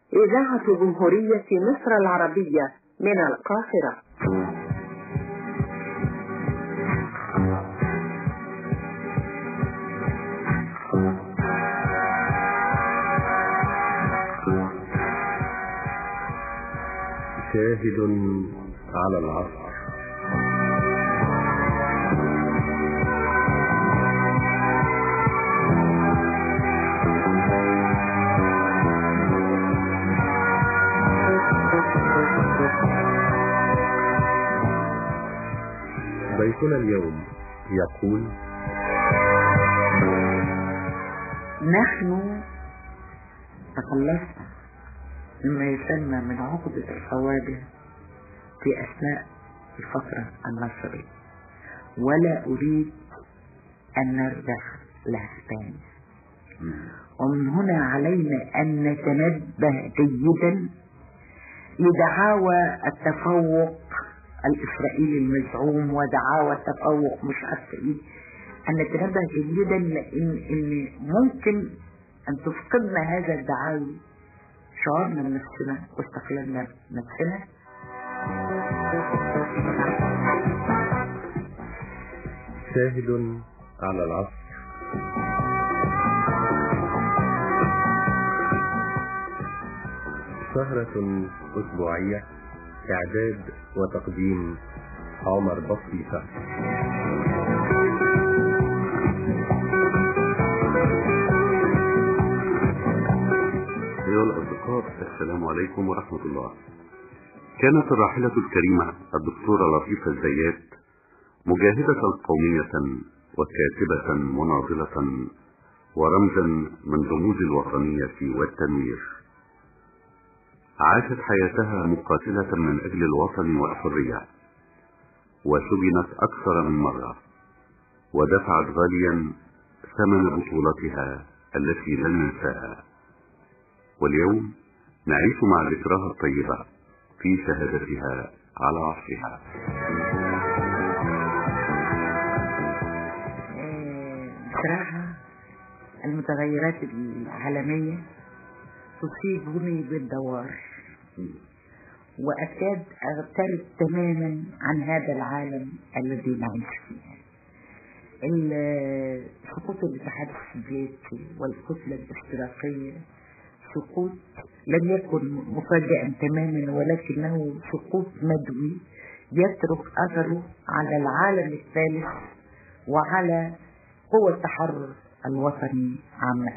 إذاعة جمهورية مصر العربية من القاهرة. شاهد على العصر. ضيفنا اليوم يقول: نحن تخلصنا مما يسمى من عقدة الخواجة في أثناء الفترة النصرية، ولا أريد أن نرجع لها ثاني. ومن هنا علينا أن نتنبه جيدا لدعاوى التفوق الإسرائيلي المزعوم ودعاوى التفوق مش عارفة إيه. أن نتنبه جيدا لأن ممكن أن تفقدنا هذا الدعاوي شعورنا بنفسنا واستقلالنا بنفسنا. شاهد على العصر. سهرة أسبوعية، إعداد وتقديم عمر بطيفة. أيها الأصدقاء، السلام عليكم ورحمة الله. كانت الراحلة الكريمة الدكتورة لطيفة الزيات مجاهدة قومية وكاتبة مناضلة ورمزا من رموز الوطنية والتنوير. عاشت حياتها مقاتلة من أجل الوطن والحرية، وسجنت أكثر من مرة، ودفعت غاليا ثمن بطولتها التي لن ننساها. واليوم نعيش مع ذكراها الطيبة في شهادتها على عصرها. بصراحة المتغيرات العالمية تصيبني بالدوار، وأكاد أغترب تماما عن هذا العالم الذي نعيش فيه. سقوط الاتحاد السوفيتي والكتلة الاشتراكية سقوط لم يكن مفاجئا تماما، ولكنه سقوط مدوي يترك أثره على العالم الثالث وعلى قوى التحرر الوطني عامة.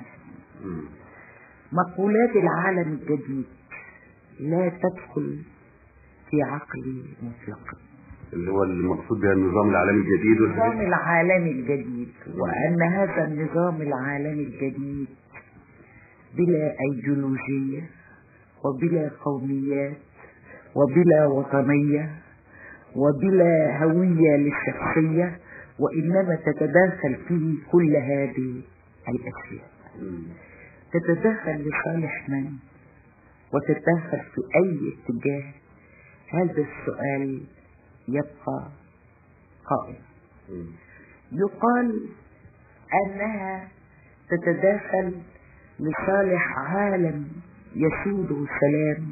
مقولات العالم الجديد لا تدخل في عقلي مطلقا، اللي هو المقصود بها النظام العالمي الجديد. النظام العالمي الجديد، وأن هذا النظام العالمي الجديد بلا أيديولوجية وبلا قوميات وبلا وطنية وبلا هوية للشخصية، وإنما تتداخل فيه كل هذه الأشياء. تتداخل لصالح من وتتداخل في أي اتجاه؟ هذا السؤال يبقى قائم. يقال أنها تتداخل لصالح عالم يسوده سلام،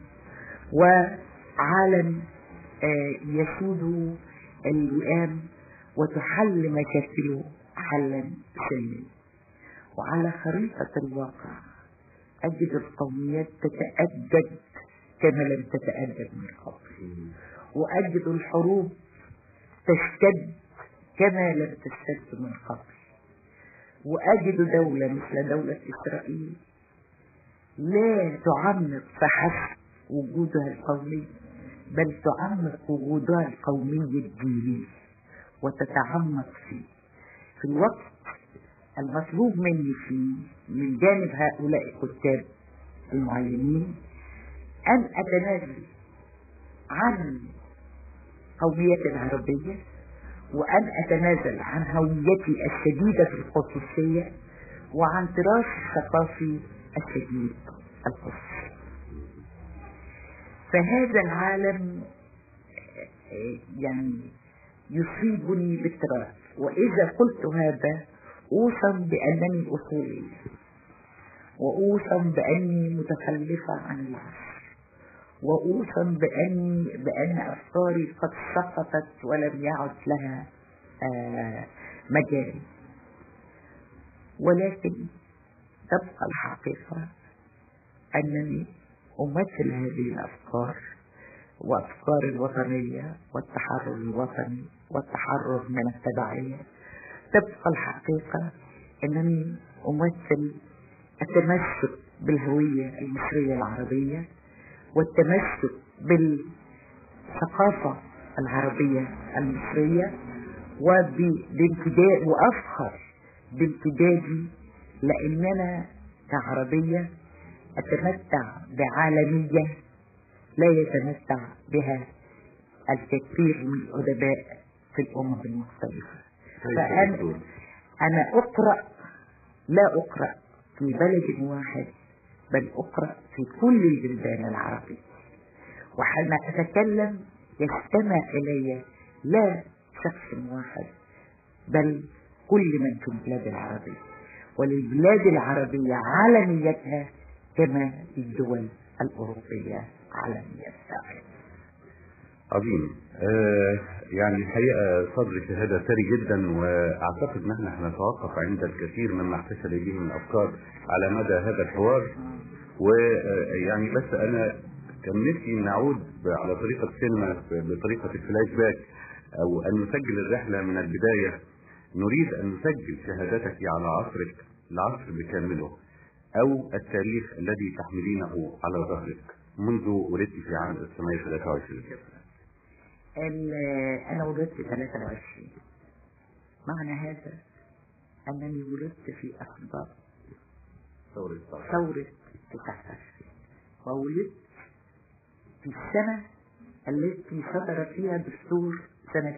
وعالم يسوده الوئام، وتحل مشاكله حلا سلميا. وعلى خريطة الواقع أجد القوميات تتأجج كما لم تتأجج من قبل، وأجد الحروب تشتد كما لم تشتد من قبل، وأجد دولة مثل دولة إسرائيل لا تعمق فحسب وجودها القومي، بل تعمق وجودها القومي الديني وتتعمق فيه. في الوقت المطلوب مني فيه من جانب هؤلاء الكتاب المعينين أن أتنازل عن قوميتي العربية، وأن أتنازل عن هويتي الشديدة في الخصوصية، وعن تراث الثقافي الشديد الخصوصي. فهذا العالم يعني يصيبني بالتراث، وإذا قلت هذا أوصم بأنني أصولي، وأوصم بأني متخلفة عن العصر، وأوصم بأن أفكاري قد سقطت ولم يعد لها مجال. ولكن تبقى الحقيقة أنني أمثل هذه الأفكار وأفكار الوطنية والتحرر الوطني والتحرر من التبعية. تبقى الحقيقة أنني أمثل التمسك بالهوية المصرية العربية والتمسك بالثقافة العربية المصرية وبامتداد، وأفخر بامتدادي لأننا كعربية أتمتع بعالمية لا يتمتع بها الكثير من الأدباء في الأمم المختلفة. فأنا أقرأ، لا أقرأ في بلد واحد بل أقرأ في كل البلدان العربية، وحين أتكلم يستمع إلي لا شخص واحد بل كل من في البلاد العربية، وللبلاد العربية عالميتها كما الدول الأوروبية عالميتها. عظيم. يعني الحقيقة صدر شهادة ثري جدا، واعتقد ان احنا هنتوقف عند الكثير مما احتفل به من افكار على مدى هذا الحوار. ويعني بس انا كان نفسي نعود على طريقة السينما بطريقة الفلاش باك، او ان نسجل الرحلة من البداية. نريد ان نسجل شهادتك على عصرك، العصر بكامله، او التاريخ الذي تحملينه على ظهرك منذ ولدت في عام 1923. أنا ولدت 23. معنى هذا أنني ولدت في أسباب ثورة 19 وولدت في السنة التي صدر فيها دستور سنة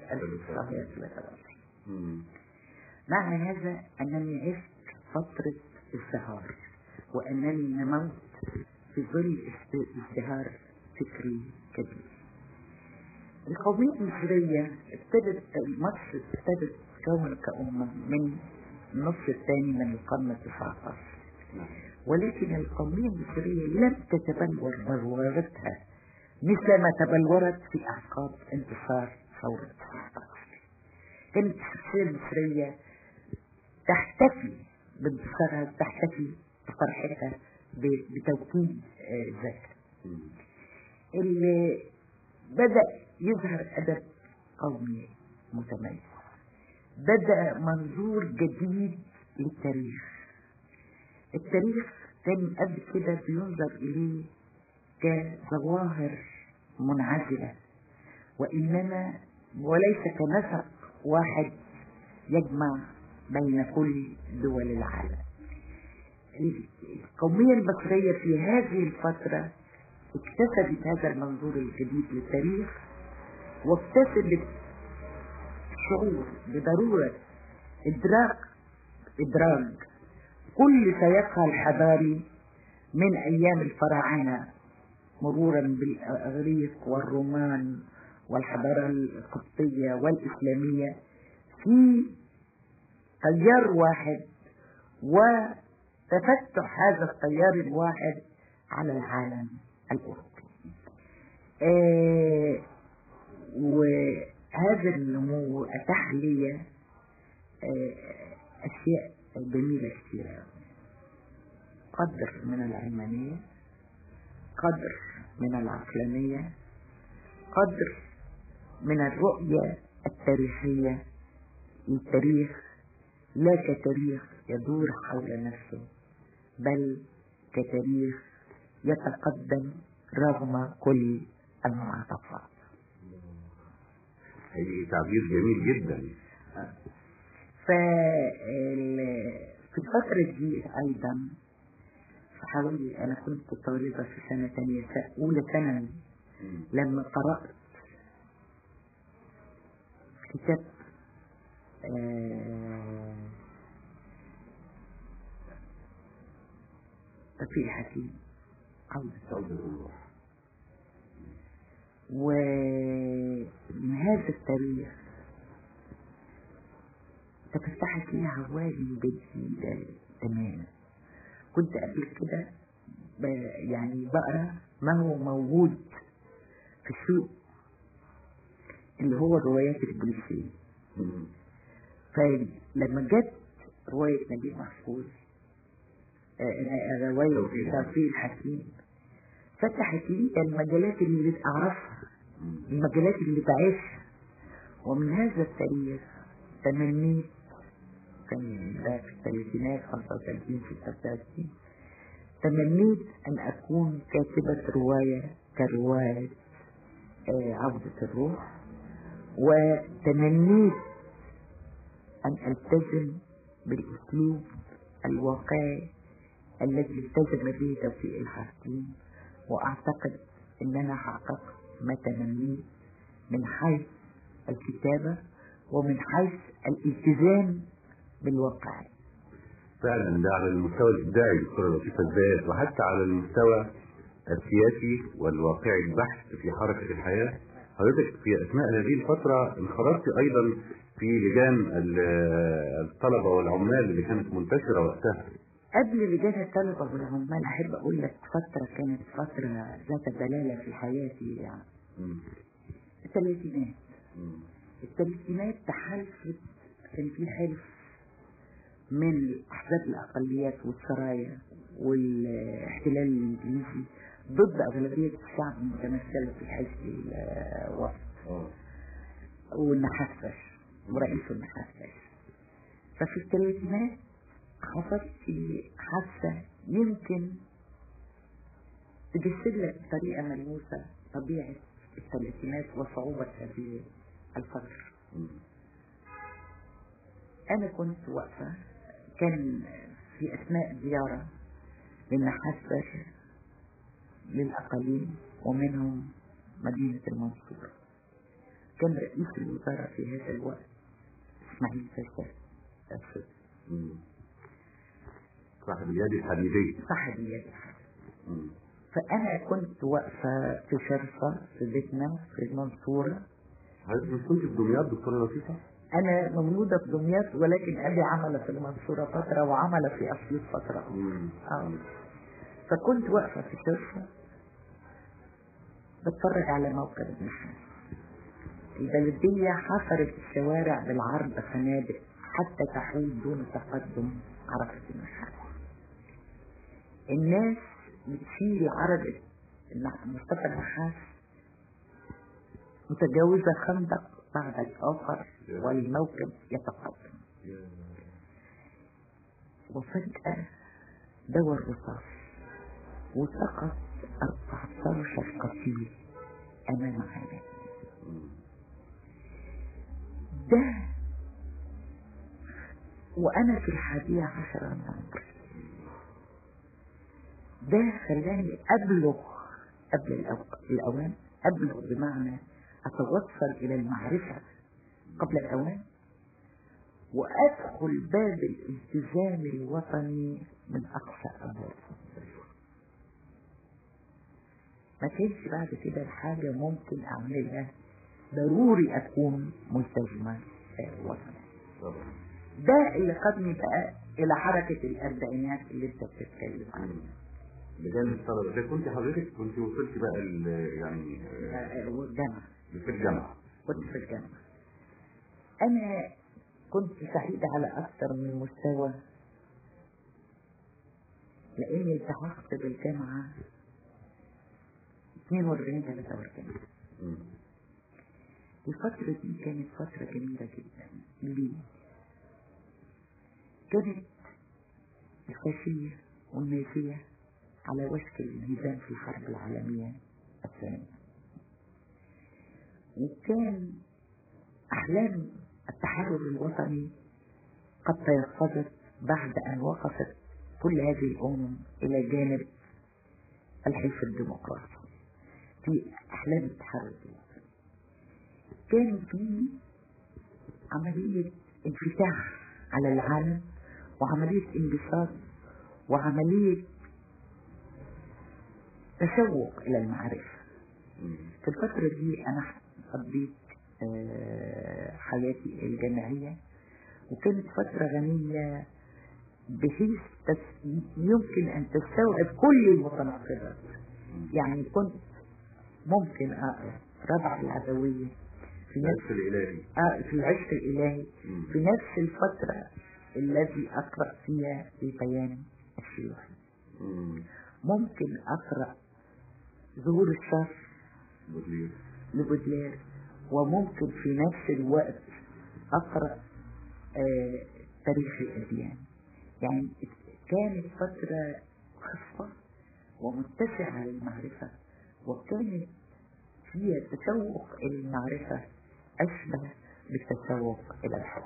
1923. معنى هذا أنني عشت فترة ازدهار، وأنني نموت في ظل ازدهار فكري كبير. القومية المصرية مصر ابتدت تكون كأمة من النصف الثاني من القرن ال19، ولكن القومية المصرية لم تتبلور بلورتها مثل ما تبلورت في أعقاب انتصار ثورة 19. كانت الشخصية المصرية تحتفي بانتصارها، تحتفي بفرحتها بتوكيد ذاك. اللي بدأ يظهر أدب قومي متميز، بدأ منظور جديد للتاريخ. التاريخ كان قبل كده بينظر إليه كظواهر منعزلة، وإنما وليس كنسق واحد يجمع بين كل دول العالم. القومية المصرية في هذه الفترة اكتسبت هذا المنظور الجديد للتاريخ، واكتسبت الشعور بضرورة إدراج كل سياقها الحضاري من أيام الفراعنة مرورا بالإغريق والرومان والحضارة القبطية والإسلامية في تيار واحد، وتفتح هذا التيار الواحد على العالم الأوروبي. وهذا النمو أتاح لي أشياء جميلة كثيرة، قدر من العلمانية، قدر من العقلانية، قدر من الرؤية التاريخية للتاريخ لا كتاريخ يدور حول نفسه، بل كتاريخ يتقدم رغم كل المعطفات. هذه تعبير جميل جدا. في الفترة دي أيضا حوالي، أنا كنت طالبة في سنة ثانية أولى ثانوي لما قرأت كتاب توفيق الحكيم عودة الروح. ومن هذا التاريخ تفتحت لي عوالم جديدة تماما، كنت قبل كده يعني بقرا ما هو موجود في السوق اللي هو الروايات البوليسية. فلما جت رواية نجيب محفوظ رواية توفيق الحكيم فتحت لي المجالات اللي أعرفها، المجالات اللي بعيشها. ومن هذا التاريخ تمنيت، كان ده في الثلاثينات 35 36، تمنيت أن أكون كاتبة رواية كرواية عودة الروح، وتمنيت أن ألتزم بالأسلوب الواقعي الذي التزم به توفيق الحكيم. وأعتقد أن أنا حققت ما تمنيت من حيث الكتابة ومن حيث الالتزام بالواقع. فعلا ده على المستوى الإبداعي دكتورة لطيفة الذات، وحتى على المستوى السياسي والواقعي البحث في حركة الحياة. حضرتك في أثناء هذه الفترة انخرطت أيضا في لجان الطلبة والعمال اللي كانت منتشرة وقتها. قبل لجان الطلبة والعمال أحب أقول لك فترة كانت فترة ذات دلالة في حياتي يعني. الثلاثينات تحالفت، كان في حلف من أحزاب الأقليات والسرايا والاحتلال الإنجليزي ضد أغلبية الشعب المتمثلة في حزب الوسط والنحاسبش ورئيس النحاسبش. ففي الثلاثينات حصلت في حادثة يمكن تجسد لك بطريقة ملموسة طبيعة الثلاثينات وصعوبة هذه الفترة. أنا كنت واقفة، كان في أثناء زيارة للنحاسبش للأقاليم ومنهم مدينة المنصورة. كان رئيس الوزراء في هذا الوقت إسماعيل فاشل صاحب اليد الحديدية. صاحب اليد الحديدية. فأنا كنت واقفة في شرفة في بيتنا في المنصورة. حضرتك كنت في دمياط دكتورة لطيفة؟ أنا مولودة في دمياط، ولكن أبي عمل في المنصورة فترة وعمل في أسيوط فترة. فكنت واقفة في شرفة بتفرج على موكب النحاس. البلدية حفرت الشوارع بالعرض خنادق حتى تحول دون تقدم عرفة النحاس. الناس بتشيل عربة مصطفى النحاس متجاوزة خندق بعد الآخر والموكب يتقدم. وفجأة دور الرصاص وسقط 14 قتيل أمام عيني. ده وأنا في 11 من عمري. ده خلاني أبلغ قبل الأوان، أبلغ بمعنى أتوصل إلى المعرفة قبل الأوان، وأدخل باب الالتزام الوطني من أقصى أبواب. ما كانش بعد كده حاجة ممكن أعملها، ضروري أكون ملتزمة وطنية. ده اللي قدني بقى إلى حركة الأربعينات اللي أنت بتتكلم عنها. بجانب الطلبة ده كنت حضرتك كنت وصلت بقى يعني والجامعة. في الجامعة. كنت في الجامعة. أنا كنت سعيدة على أكثر من مستوى، لأني التحقت بالجامعة 42-43. الفترة دي كانت فترة جميلة جدا. ليه؟ كانت الفاشية والنازية على وشك الانهزام في الحرب العالمية الثانية، وكان أحلام التحرر الوطني قد تيقظت بعد أن وقفت كل هذه الأمم إلى جانب الحلف الديمقراطي في أحلام التحرر الوطني. كان في عملية انفتاح على العالم وعملية انبساط وعملية تشوق إلى المعرفة. في الفترة دي أنا قضيت حياتي الجامعية، وكانت فترة غنية بحيث يمكن أن تستوعب كل المتناقضات. يعني كنت ممكن أقرأ ربع العدوية في العشق الإلهي في العشق الإلهي في نفس الفترة التي أقرأ فيها البيان الشيوخي. ممكن أقرأ ظهور الشر لبودلير، وممكن في نفس الوقت أقرأ تاريخ الأديان. يعني كانت فترة خاصة ومتسعة للمعرفة، وكانت فيها تشوق إلى المعرفة أشبه بالتشوق إلى الحب.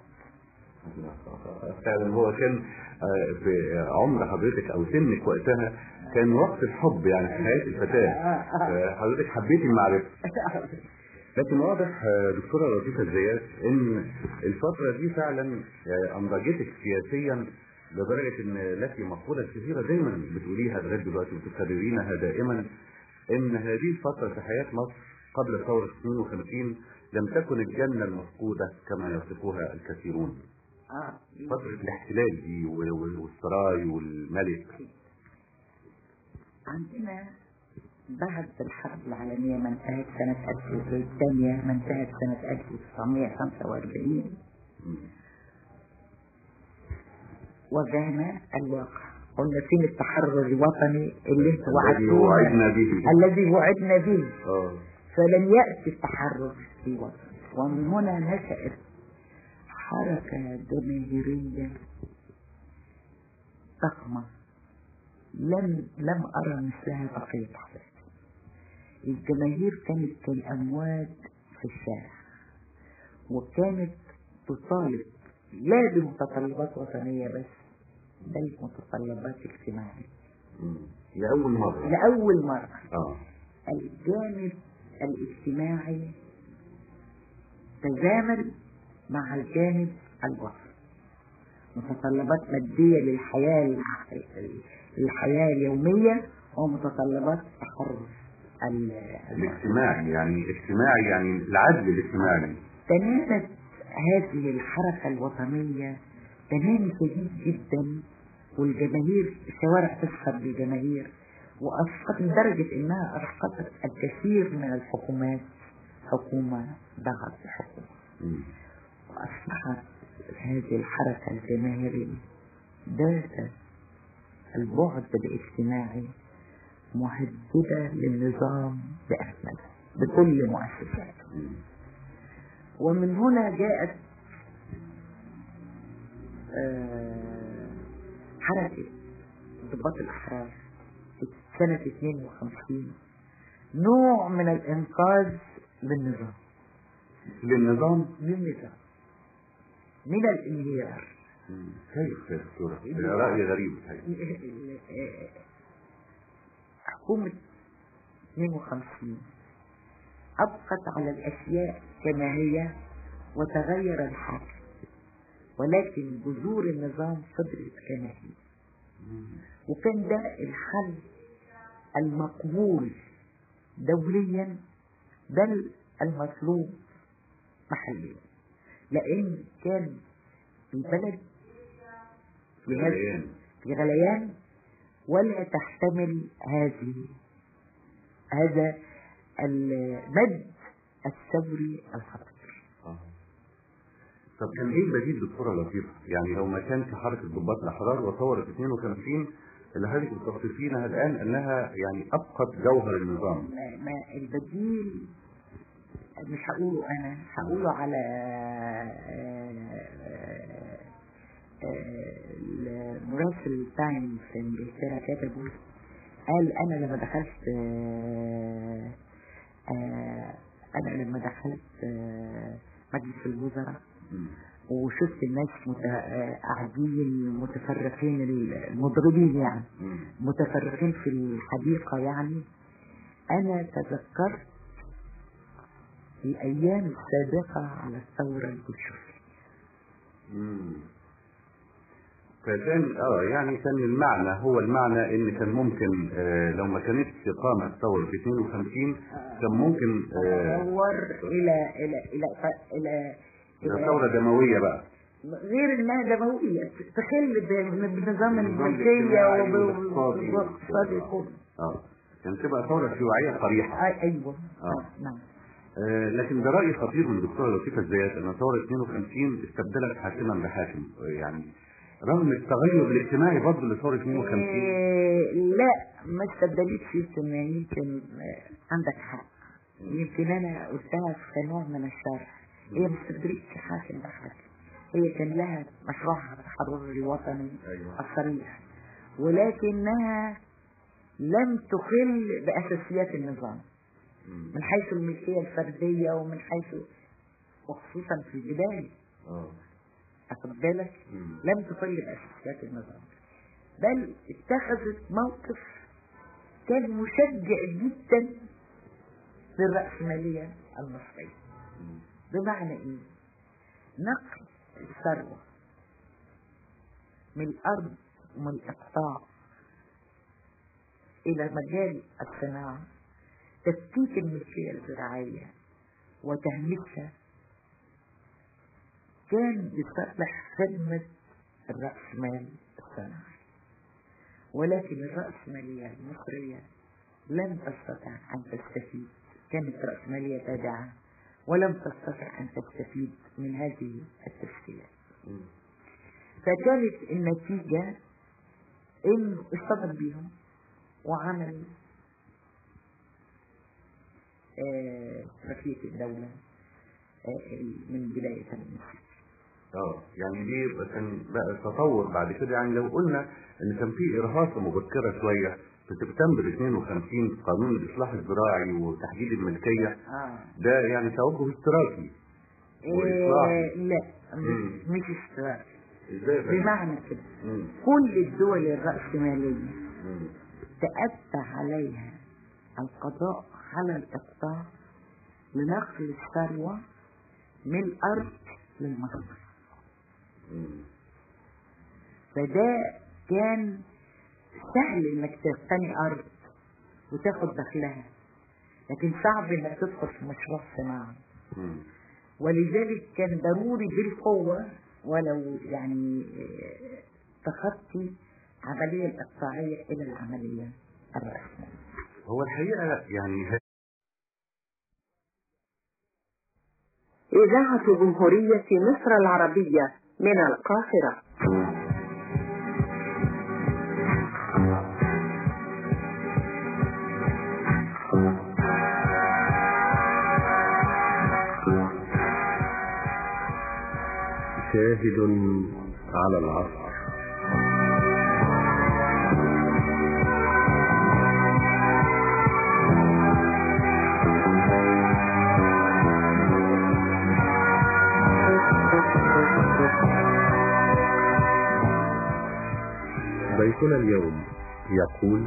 فعلا هو كان في عمر حضرتك او سنك وقتها كان وقت الحب يعني في حياة الفتاة، حضرتك حبيتي المعرفة. لكن واضح دكتورة لطيفة الزيات ان الفترة دي فعلا انضجتك سياسيا لدرجة ان لك مقولة كثيرة دايما بتقوليها لغاية دلوقتي وتكررينها دائما، ان هذه الفترة في حياة مصر قبل ثورة 52 لم تكن الجنة المفقودة كما يصفوها الكثيرون. فترة الاحتلال دي والسراي والملك. عندنا بعد الحرب العالمية ما انتهت سنة الثانية ما انتهت سنة 1945 واجهنا الواقع. قلنا فين التحرر الوطني اللي انتوا وعدتونا الذي وعدنا به؟ فلم يأتي التحرر الوطني. ومن هنا نشأت حركة جماهيرية ضخمة لم أرى مثلها بقية حياتي. الجماهير كانت كالأمواج في الشارع، وكانت تطالب لا بمتطلبات وطنية بس بل متطلبات اجتماعية. لأول مرة الجانب الاجتماعي تزامن مع الجانب الوطني. متطلبات مادية للحياة اليومية ومتطلبات التحرر الاجتماعي، يعني العدل الاجتماعي. تنامت هذه الحركة الوطنية تنام شديد جدا، والجماهير الشوارع تسخر بالجماهير، وأسقطت لدرجة انها اسقطت الكثير من الحكومات حكومة ضغط الحكومة. وأصبحت هذه الحركة الجماهيرية ذات البعد الاجتماعي مهددة للنظام بأكمله بكل مؤسساته. ومن هنا جاءت حركة ضباط الأحرار في سنة 52 نوع من الإنقاذ للنظام من الانهيار. كيف دكتورة؟ رأي غريب. حكومة 52 أبقت على الأشياء كما هي وتغير الحاكم، ولكن جذور النظام فضلت كما هي. وكان ده الحل المقبول دوليا بل المطلوب محليا، لأن كان البلد في غليان ولا تحتمل هذا المد الثوري الخطير. طب كان ايه البديل دكتورة لطيفة؟ يعني لو ما كانش حركة ضباط الأحرار وثورة 52 اللي حضرتك بتوصفينها الآن انها يعني ابقت جوهر النظام. ما البديل مش هقوله انا، هقوله على المراسل تايم في انجلترا كتبه، قال انا لما دخلت مجلس الوزراء وشفت الناس قاعدين متفرقين، المضربين يعني متفرقين في الحديقة، يعني انا تذكرت الأيام السابقة على الثورة البولشويكية. فكان يعني كان المعنى هو المعنى ان كان ممكن لو ما كانتش قامت ثورة 52 كان ممكن تطور إلى ثورة دموية بقى. غير انها دمويه تخل بنظام الملكيه وبالاقتصاد كله. كان تبقى ثوره شيوعيه صريحه. ايوه. نعم. لكن ده رأي خطير من الدكتورة لطيفة الزيات ان ثورة 52 استبدلت حاكما بحاكم، يعني رغم التغير الاجتماعي برضه لثورة 52. لا ما استبدلتش اجتماعي. يمكن عندك حق، يمكن انا قلتها في نوع من الشرح. هي ما استبدلتش حاكم بحاكم، هي كان لها مشروعها التحرر الوطني الصريح، ولكنها لم تخل بأساسيات النظام من حيث الملكية الفردية ومن حيث وخصوصا في البداية. أخذ بالك لم تخل بأساسيات النظام، بل اتخذت موقف كان مشجع جدا للرأسمالية المصرية. بمعنى ايه؟ نقل الثروة من الأرض ومن الإقطاع إلى مجال الصناعة، تفكيك الملكية الزراعية وتهميشها، كان لصالح خدمة الرأسمال الصناعي. ولكن الرأسمالية المصرية لم تستطع أن تستفيد، كانت رأسمالية تابعة ولم تستطع أن تستفيد من هذه التشكيلات. فكانت النتيجة إنه اشتغل بيهم وعمل رفيق الدولة من بداية المسيح. يعني دي كان بقى تطور بعد كده. يعني لو قلنا ان كان في ارهاصة مبكرة شوية في سبتمبر 52 قانون الاصلاح الزراعي وتحديد الملكية، ده يعني توجه اشتراكي واصلاحي. لا مش اشتراكي. بمعنى كده كل الدول الرأسمالية تأتى عليها القضاء على الإقطاع لنقل الثروة من الأرض للمصدر. فده كان سهل انك تقتني أرض وتاخد دخلها، لكن صعب انك تدخل في مشروع صناعي. ولذلك كان ضروري بالقوة ولو يعني تخطي العملية الإقطاعية إلى العملية الرأسمالية. هو الحقيقة يعني إذاعة جمهورية مصر العربية من القاهرة. شاهد على العصر. ضيفنا اليوم يقول: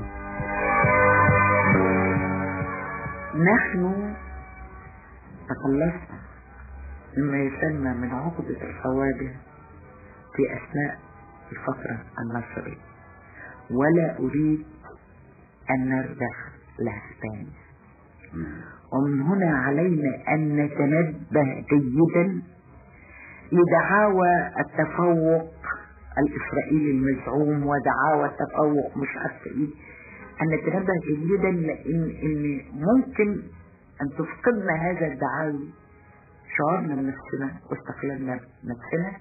نحن تخلصنا مما يسمى من عقدة الحوادث في أثناء الفترة النصرية، ولا أريد أن نرجع لها ثاني. ومن هنا علينا أن نتنبه جيدا لدعاوى التفوق الإسرائيلي المزعوم ودعاوى التفوق مش عارفة إيه. أن نتنبه جيدا لأن ممكن أن تفقدنا هذا الدعاوي شعورنا بنفسنا واستقلالنا بنفسنا.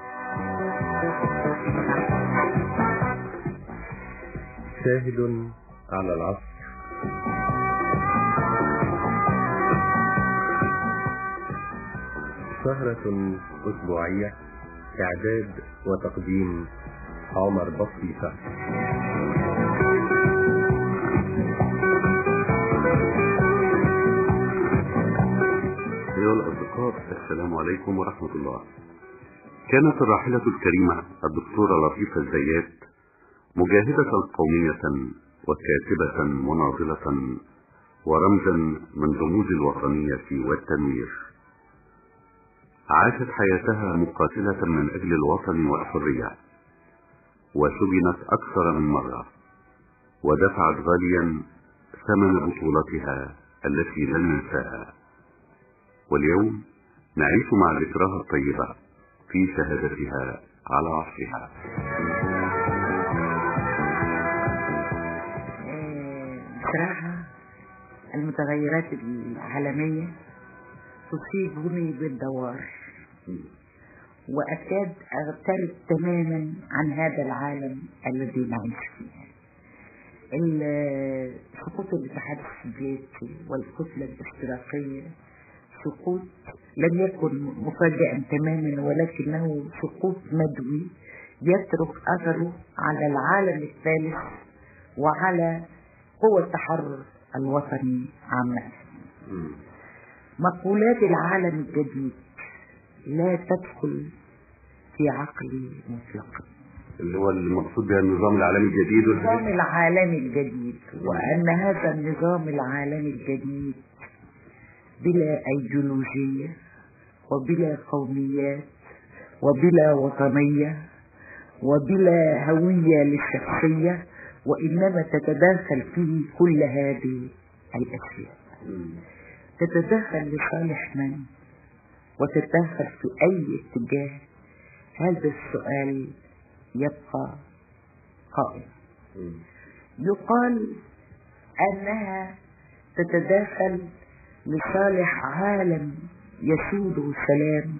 شاهد على العصر. سهرة أسبوعية، إعداد وتقديم عمر بطيفة. أيها الأصدقاء، السلام عليكم ورحمة الله. كانت الراحلة الكريمة الدكتورة لطيفة الزيات مجاهدة قومية وكاتبة مناضلة ورمزا من رموز الوطنية والتنوير. عاشت حياتها مقاتلة من أجل الوطن والحرية، وسجنت أكثر من مرة، ودفعت غاليا ثمن بطولتها التي لن ننساها. واليوم نعيش مع ذكراها الطيبة في شهادتها على عصرها. بصراحة المتغيرات العالمية تصيبني بالدوار، وأكاد أغترب تماما عن هذا العالم الذي نعيش فيه. سقوط الاتحاد السوفيتي والكتلة الاشتراكية سقوط لم يكن مفاجئا تماما، ولكنه سقوط مدوي يترك أثره على العالم الثالث وعلى قوى التحرر الوطني عامة. مقولات العالم الجديد لا تدخل في عقلي مطلقا، اللي هو المقصود بها النظام العالمي الجديد. النظام العالمي الجديد، وأن هذا النظام العالمي الجديد بلا أيديولوجية وبلا قوميات وبلا وطنية وبلا هوية للشخصية، وإنما تتداخل فيه كل هذه الأشياء، تتداخل لصالح من وتتداخل في أي اتجاه. هذا السؤال يبقى قائم. يقال أنها تتداخل لصالح عالم يسوده سلام،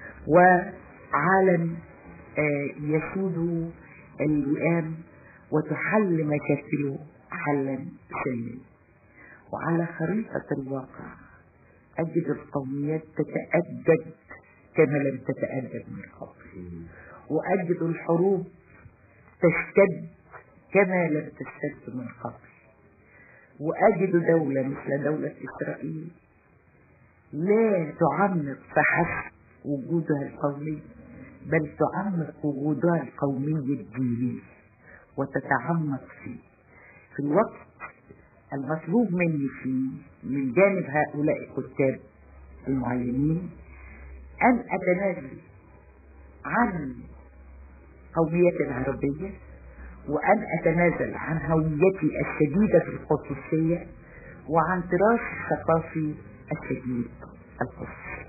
وعالم يسوده الوئام، وتحل مشاكله حلا سلميا. وعلى خريطة الواقع أجد القوميات تتأدب كما لم تتأدب من قبل، وأجد الحروب تشتد كما لم تشتد من قبل، وأجد دولة مثل دولة إسرائيل لا تعمق فحسب وجودها القومي، بل تعمق وجودها القومي الديني وتتعمق فيه. في الوقت المطلوب مني فيه من جانب هؤلاء الكتاب المعينين أن أتنازل عن هويتي العربية، وأن أتنازل عن هويتي الشديدة في الخصوصية، وعن تراث الثقافي الشديد الخصوصي.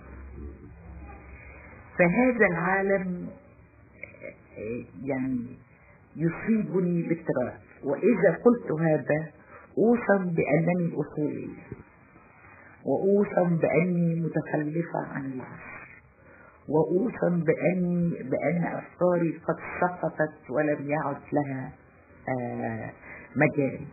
فهذا العالم يعني يصيبني بالتراث، وإذا قلت هذا أوصم بأنني أصولي، وأوصم بأني متخلفة عن العصر، وأوصم بأن أفكاري قد سقطت ولم يعد لها مجال.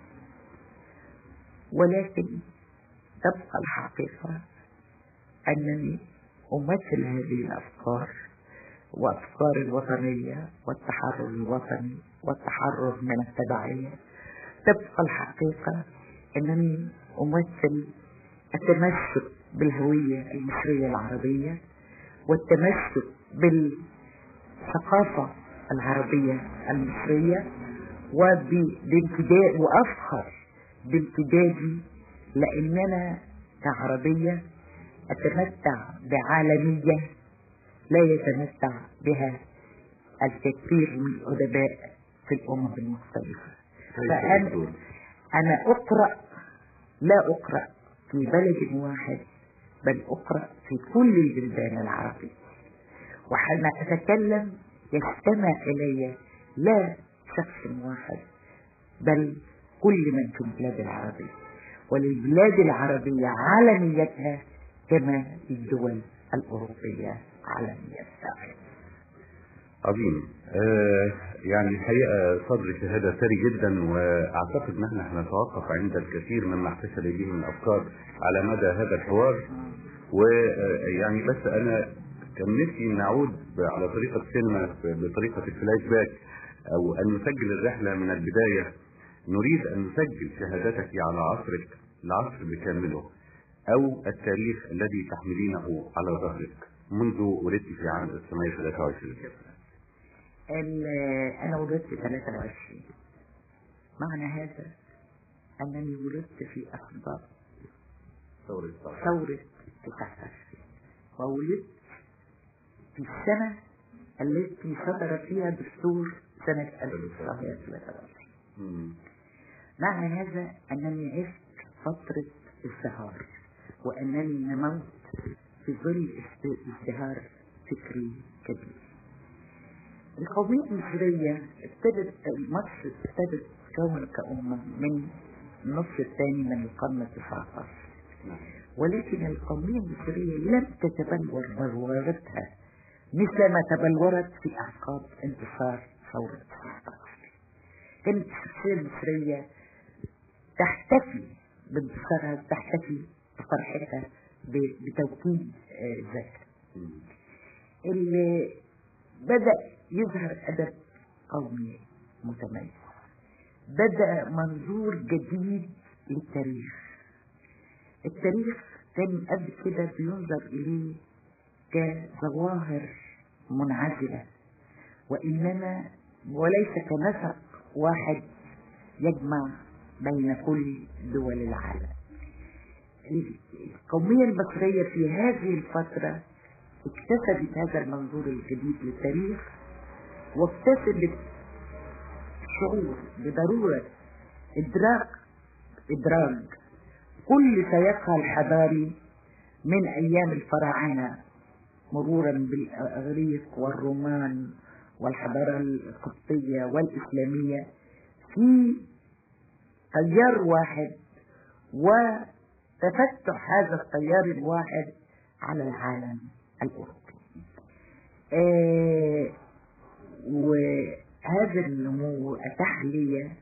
ولكن تبقى الحقيقة أنني أمثل هذه الأفكار وأفكار الوطنية والتحرر الوطني والتحرر من التبعية. تبقى الحقيقة أنني أمثل التمسك بالهوية المصرية العربية، والتمسك بالثقافة العربية المصرية، وبامتداد، وأفخر بامتدادي، لأننا كعربية أتمتع بعالمية لا يتمتع بها الكثير من الأدباء في الأمم المختلفة. فأنا أقرأ، لا أقرأ في بلد واحد، بل أقرأ في كل البلدان العربية. وحين أتكلم يستمع إلي لا شخص واحد، بل كل من في البلاد العربية، وللبلاد العربية عالميتها كما الدول الأوروبية عالميتها. عظيم. يعني الحقيقة صدر شهادة ثري جدا، واعتقد ان احنا هنتوقف عند الكثير مما احتفل به من افكار على مدى هذا الحوار. ويعني بس انا كان نفسي نعود على طريقة السينما بطريقة الفلاش باك، او ان نسجل الرحلة من البداية. نريد ان نسجل شهادتك على عصرك، العصر بكامله، او التاريخ الذي تحملينه على ظهرك منذ ولدت في عام 1923. أنا ولدت 23. معنى هذا أنني ولدت في أسباب ثورة 19 وولدت في السنة التي صدر فيها دستور سنة 1923. معنى هذا أنني عشت فترة ازدهار، وأنني نموت في ظل ازدهار فكري كبير. القومية المصرية مصر ابتدت تتكون كأمة من النصف الثاني من القرن ال19، ولكن القومية المصرية لم تتبلور بلورتها مثل ما تبلورت في أعقاب انتصار ثورة 19. كانت الشخصية المصرية تحتفي بانتصارها، تحتفي بفرحتها بتوكيد ذاتها. اللي بدأ يظهر أدب قومي متميز، بدأ منظور جديد للتاريخ. التاريخ كان قبل كده بينظر إليه كظواهر منعزلة، وإنما وليس كنسق واحد يجمع بين كل دول العالم. القومية المصرية في هذه الفترة اكتسبت هذا المنظور الجديد للتاريخ، واكتسبت شعور بضرورة إدراج كل سياقها الحضاري من أيام الفراعنة مرورا بالإغريق والرومان والحضارة القبطية والإسلامية في تيار واحد، وتفتح هذا التيار الواحد على العالم الأوروبي. وهذا النمو أتاح لي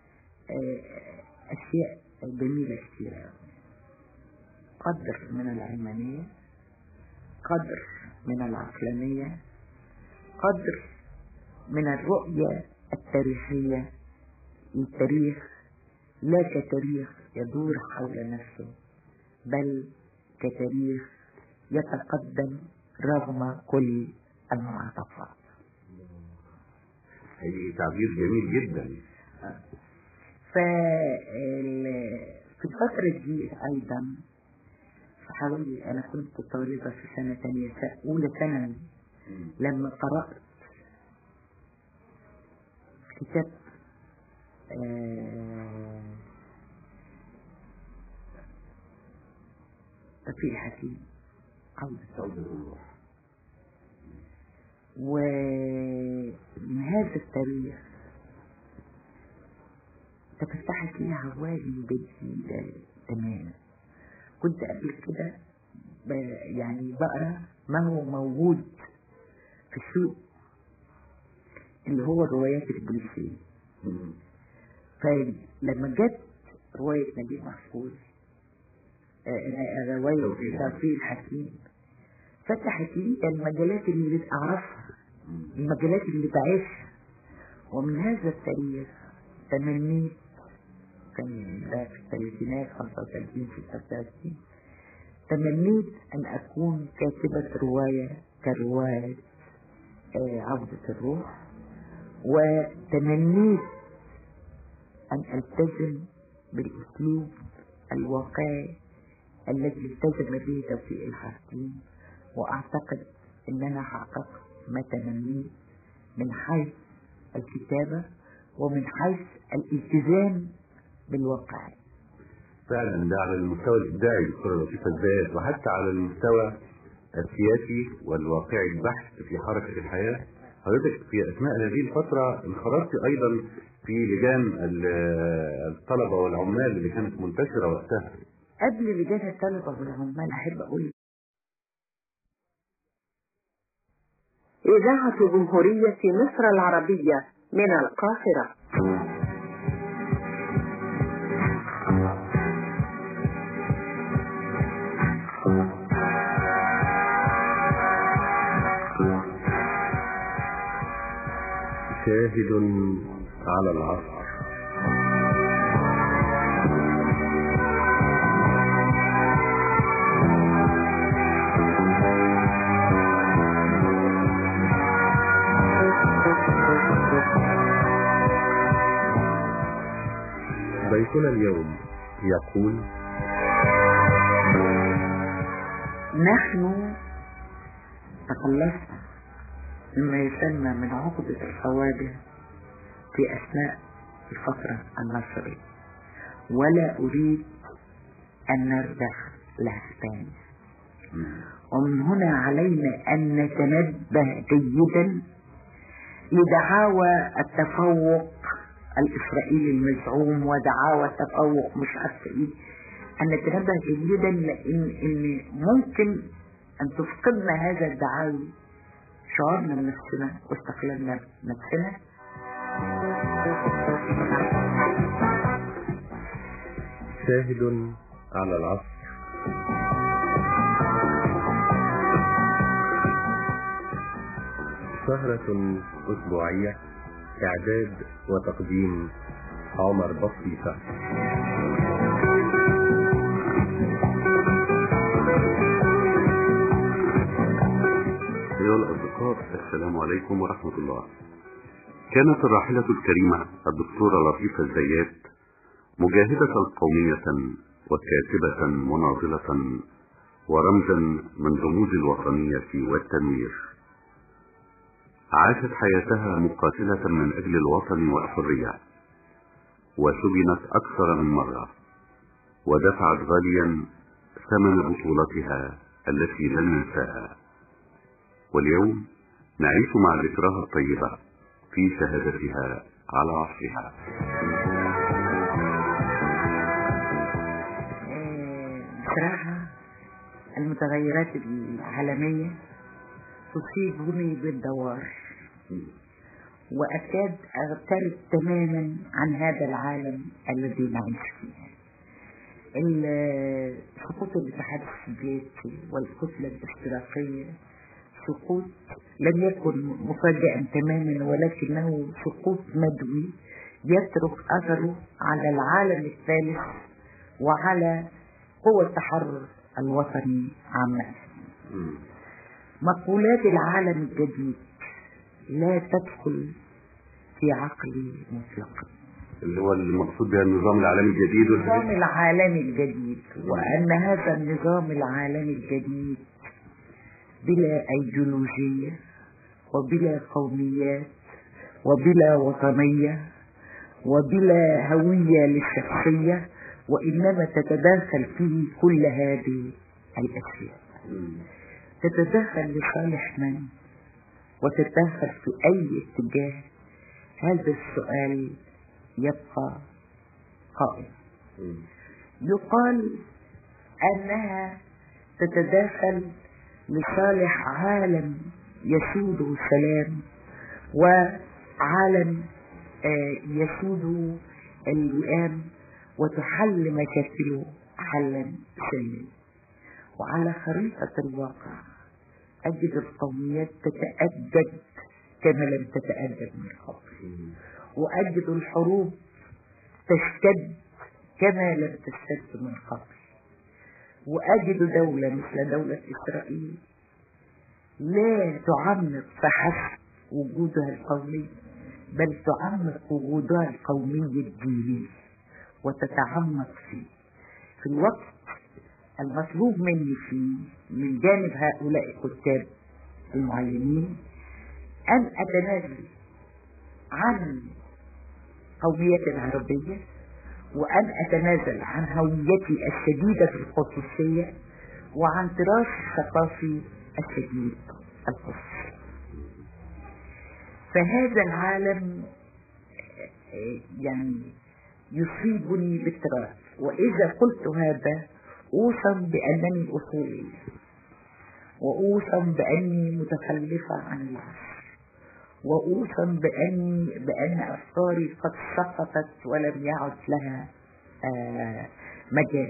أشياء جميلة كثيرة، قدر من العلمانية، قدر من العقلانية، قدر من الرؤية التاريخية للتاريخ لا كتاريخ يدور حول نفسه، بل كتاريخ يتقدم رغم كل المعطفات. هي تعبير جميل جدا. في الفترة دي أيضا حوالي، أنا كنت طالبة في سنة ثانية أولى ثانوي لما قرأت كتاب توفيق الحكيم عودة الروح. ومن هذا التاريخ تفتحت لي عوالم جديدة تماما. كنت قبل كده يعني بقرا ما هو موجود في السوق اللي هو الروايات البوليسية. فلما جت رواية نجيب محفوظ، رواية توفيق الحكيم، فتحت لي المجالات اللي أعرفها، المجالات اللي بعيشها. ومن هذا التاريخ تمنيت، كان ده في الثلاثينات 35 36، تمنيت أن أكون كاتبة رواية كرواية عودة الروح، وتمنيت أن ألتزم بالأسلوب الواقعي الذي التزم به توفيق الحكيم. وأعتقد أن أنا حققت ما تمنيت من حيث الكتابة ومن حيث الالتزام بالواقع. فعلا ده على المستوى الإبداعي دكتورة لطيفة الزاهد، وحتى على المستوى السياسي والواقعي البحث في حركة الحياة. حضرتك في أثناء هذه الفترة انخرطت أيضا في لجان الطلبة والعمال اللي كانت منتشرة وقتها. قبل لجان الطلبة والعمال أحب أقول إذاعة جمهورية مصر العربية من القاهرة. شاهد على العصر. ضيفنا اليوم يقول: نحن تخلصنا مما يسمى من عقدة الحوادث في أثناء الفترة النصرية، ولا أريد أن نرجع لها ثاني. ومن هنا علينا أن نتنبه جيدا لدعاوى التفوق الإسرائيلي المزعوم ودعاوى التفوق مش عارفة إيه. أن نتنبه جيدا لأن ممكن أن تفقدنا هذا الدعاوي شعورنا بنفسنا واستقلالنا بنفسنا. شاهد على العصر. سهرة أسبوعية، إعداد وتقديم عمر بطيسة. أيها الأصدقاء، السلام عليكم ورحمة الله. كانت الراحلة الكريمة الدكتورة لطيفة الزيات مجاهدة قومية وكاتبة مناضلة ورمزا من رموز الوطنية والتنوير. عاشت حياتها مقاتلة من أجل الوطن والحرية، وسجنت أكثر من مرة، ودفعت غاليا ثمن بطولتها التي لن ننساها. واليوم نعيش مع ذكراها الطيبة في شهادتها على عصرها. بصراحة المتغيرات العالمية تصيبني بالدوار، وأكاد أغترب تماما عن هذا العالم الذي نعيش فيه. سقوط الاتحاد السوفيتي والكتلة الاشتراكية سقوط لم يكن مفاجئا تماما، ولكنه سقوط مدوي يترك أثره على العالم الثالث وعلى قوى التحرر الوطني عامة. مقولات العالم الجديد لا تدخل في عقلي مطلقا، اللي هو المقصود بها النظام العالمي الجديد. النظام العالمي الجديد، وأن هذا النظام العالمي الجديد بلا أيديولوجية وبلا قوميات وبلا وطنية وبلا هوية للشخصية، وإنما تتداخل فيه كل هذه الأشياء. تتداخل لصالح من وتتداخل في أي اتجاه؟ هذا السؤال يبقى قائم. يقال أنها تتداخل لصالح عالم يسوده السلام، وعالم يسوده الوئام، وتحل مشاكله حلا سلميا. وعلى خريطة الواقع أجد القوميات تتأجج كما لم تتأجج من قبل، وأجد الحروب تشتد كما لم تشتد من قبل، وأجد دولة مثل دولة إسرائيل لا تعمق فحسب وجودها القومي، بل تعمق وجودها القومي الديني وتتعمق فيه. في الوقت المطلوب مني فيه من جانب هؤلاء الكتاب المعينين أن أتنازل عن قوميتي العربية، وأن أتنازل عن هويتي الشديدة في الخصوصية، وعن تراث الثقافي الشديد الخصوصي. فهذا العالم يعني يصيبني بالتراث، وإذا قلت هذا أوصم بأنني أصولي، وأوصم بأني متخلفة عن العصر، وأوصم بأن أفكاري قد سقطت ولم يعد لها مجال.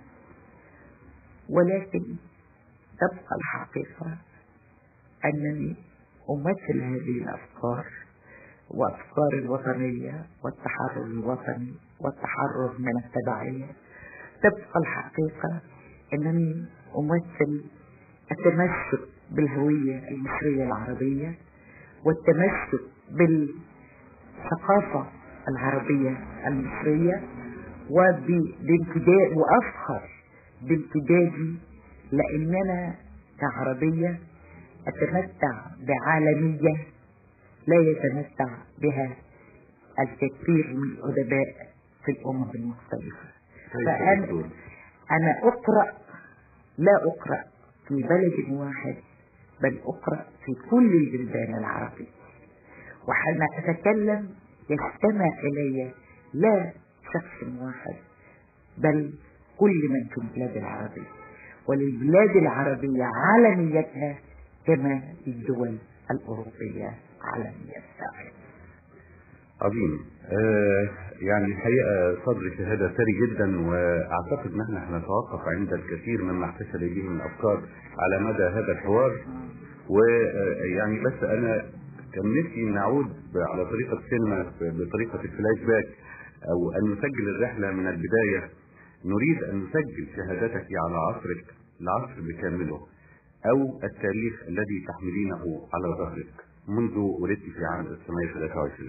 ولكن تبقى الحقيقة أنني أمثل هذه الأفكار وأفكار الوطنية والتحرر الوطني والتحرر من التبعية. تبقى الحقيقة أنني أمثل التمسك بالهوية المصرية العربية والتمسك بالثقافة العربية المصرية، وبامتداد وأفخر بامتدادي، لأننا كعربية أتمتع بعالمية لا يتمتع بها الكثير من الأدباء في الأمم المختلفة. فأنا أقرأ لا أقرأ في بلد واحد، بل أقرأ في كل البلدان العربية. وحين أتكلم يستمع إلي لا شخص واحد، بل كل من في البلاد العربية، وللبلاد العربية عالميتها كما الدول الأوروبية عالميتها. عظيم. يعني الحقيقة صدر شهادة ثري جدا، واعتقد ان احنا هنتوقف عند الكثير مما احتفل به من افكار على مدى هذا الحوار. ويعني بس انا كان نفسي نعود على طريقة السينما بطريقة الفلاش باك، او ان نسجل الرحلة من البداية. نريد ان نسجل شهادتك على عصرك، العصر بكامله، او التاريخ الذي تحملينه على ظهرك منذ ولدت في عام 1923.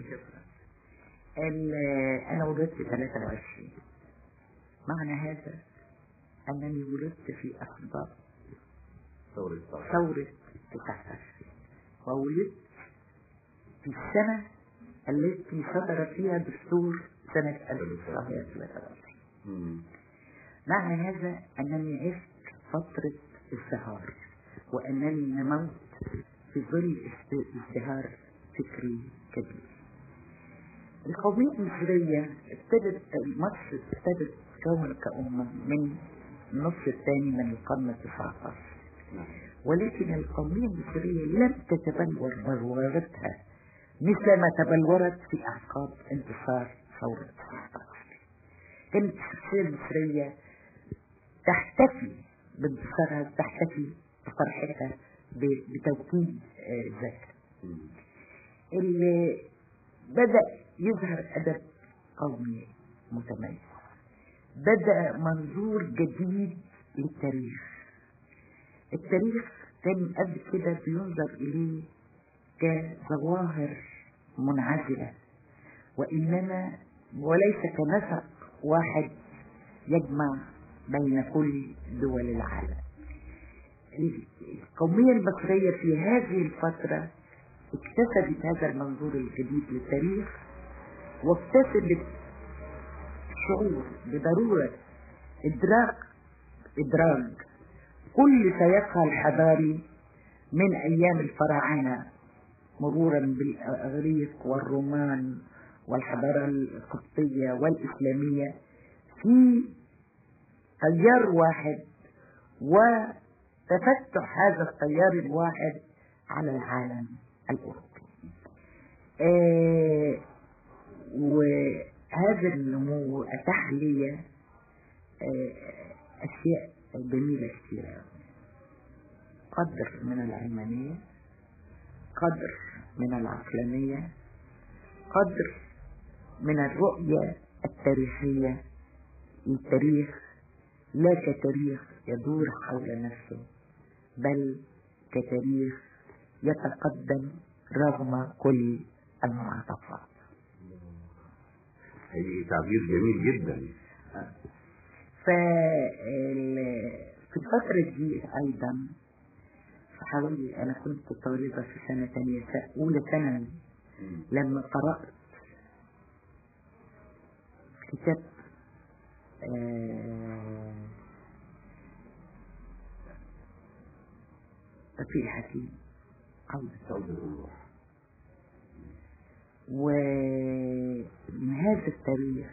أنا ولدت 23. معنى هذا أنني ولدت في أخبار ثورة 19 وولدت في السنة التي صدر فيها دستور سنة 1923. معنى هذا أنني عشت فترة الازدهار، وأنني نموت في ظل ازدهار فكري كبير. القومية المصرية مصر ابتدت تكون كأمة من النصف الثاني من القرن ال19، ولكن القومية المصرية لم تتبلور بلورتها مثل ما تبلورت في أعقاب انتصار ثورة 19. كانت الشخصية المصرية تحتفي بانتصارها، تحتفي بفرحتها بتوكيد ذاتها. اللي بدأ يظهر أدب قومي متميز، بدأ منظور جديد للتاريخ. التاريخ كان قبل كده بينظر إليه كظواهر منعزلة، وإنما وليس كنسق واحد يجمع بين كل دول العالم. القومية المصرية في هذه الفترة اكتسبت هذا المنظور الجديد للتاريخ، واكتسبت شعور بضرورة إدراج كل سياقها الحضاري من أيام الفراعنة مرورا بالإغريق والرومان والحضارة القبطية والإسلامية في تيار واحد، وتفتح هذا التيار الواحد على العالم الأوروبي. وهذا النمو أتاح لي أشياء جميلة كثيرة، قدر من العلمانية، قدر من العقلانية، قدر من الرؤية التاريخية للتاريخ لا كتاريخ يدور حول نفسه، بل كتاريخ يتقدم رغم كل المعطفات. هي تعبير جميل جدا. في الفترة دي أيضا حوالي، أنا كنت طالبة في سنة تانية أولى ثانوي لما قرأت كتاب توفيق الحكيم عودة الروح. ومن هذا التاريخ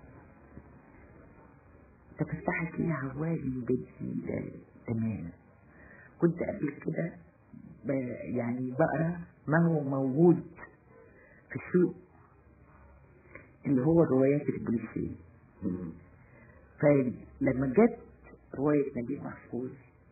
تفتحت لي عوالم جديدة تماما. كنت قبل كده يعني بقرا ما هو موجود في السوق اللي هو الروايات البوليسية. فلما جت رواية نجيب محفوظ،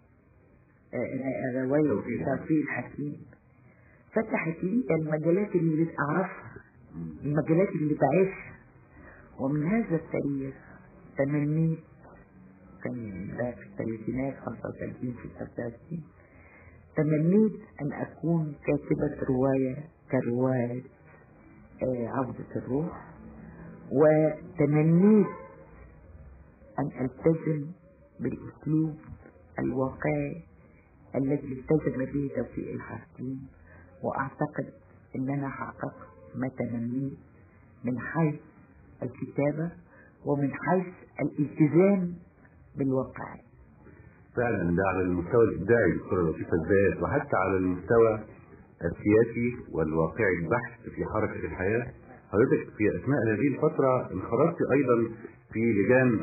رواية توفيق الحكيم، فتحت لي المجالات اللي أعرفها، المجالات اللي بعيشها. ومن هذا التاريخ تمنيت، كان ده في الثلاثينات 35 36، تمنيت أن أكون كاتبة رواية كرواية عودة الروح، وتمنيت أن ألتزم بالأسلوب الواقعي الذي التزم به توفيق الحكيم. وأعتقد أننا حققت ما تمنيت من حيث الكتابة ومن حيث الالتزام بالواقع. فعلا ده على المستوى الابداعي دكتوره لطيفه ازاي، وحتى على المستوى السياسي والواقعي البحث في حركه الحياه. حضرتك في اثناء هذه الفتره انخرطت ايضا في لجان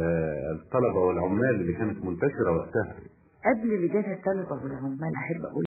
الطلبه والعمال اللي كانت منتشره وقتها. قبل لجان الطلبه والعمال احب اقول